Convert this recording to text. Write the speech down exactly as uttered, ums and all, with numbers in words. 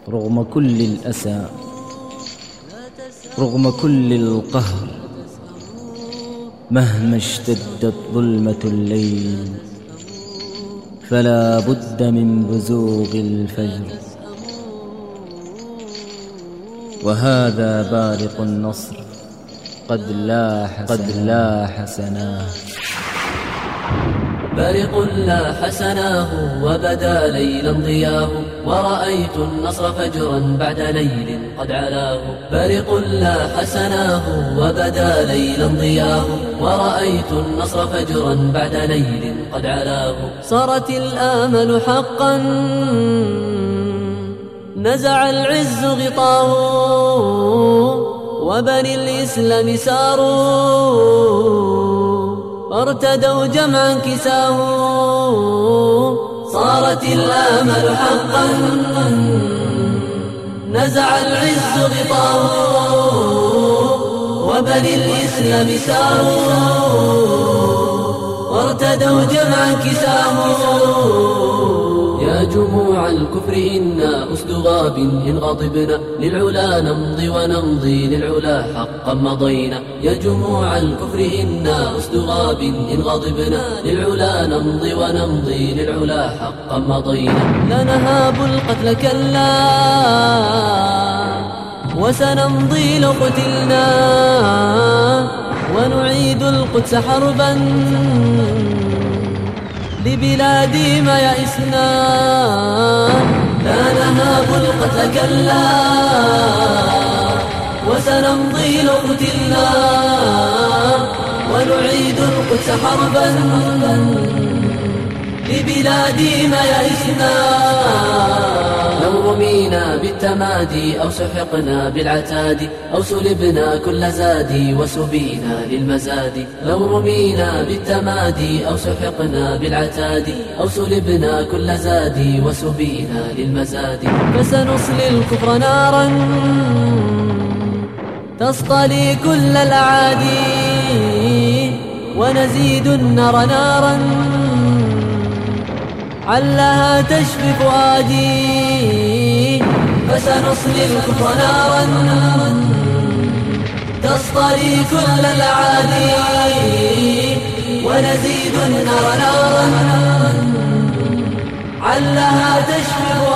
رغم كل الأسى، رغم كل القهر، مهما اشتدت ظلمة الليل فلا بد من بزوغ الفجر. وهذا بارق النصر قد لاح قد لاح سناه. بارق لاح سناه وبدا ليلا ضياه، ورأيت النصر فجرا بعد ليل قد علاه. بارق لاح سناه وبدا ليلا ضياه، ورأيت النصر فجرا بعد ليل قد علاه. صارت الآمل حقا نزع العز غطاه، وبني الإسلام ساروا وارتدوا جمعا كساه. صارت الآمل حقا نزع العز غطاه، وبني الإسلام ساروا وارتدوا جمعا كساه. يا جموع الكفر إنا أسد غاب إن غضبنا، للعلا نمضي ونمضي للعلا حقا مضينا. يا جموع الكفر إنا أسد غاب إن غضبنا، للعلا نمضي ونمضي للعلا حقا مضينا. لا نهاب القتل كلا وسنمضي لو قتلنا، ونعيد القدس حربا لبلادي ما يئسنا. لا نهاب القتل كلا وسنمضي لو قتلنا، ونعيد القدس حربا لبلادي ما يئسنا. لو رمينا بالتمادي أو سحقنا بالعتاد، أو سلبنا كل زادي وسبينا للمزاد. لو رمينا بالتمادي أو سحقنا بالعتاد، أو سلبنا كل زادي وسبينا للمزاد. فسنصلي الكفر نارا تصطلي كل الأعادي، ونزيد النار نارا علها تشفي فؤادي. فسنصلي الكفر نارا تصطلي كل الأعادي، ونزيد النار نارا علها تشفي فؤادي.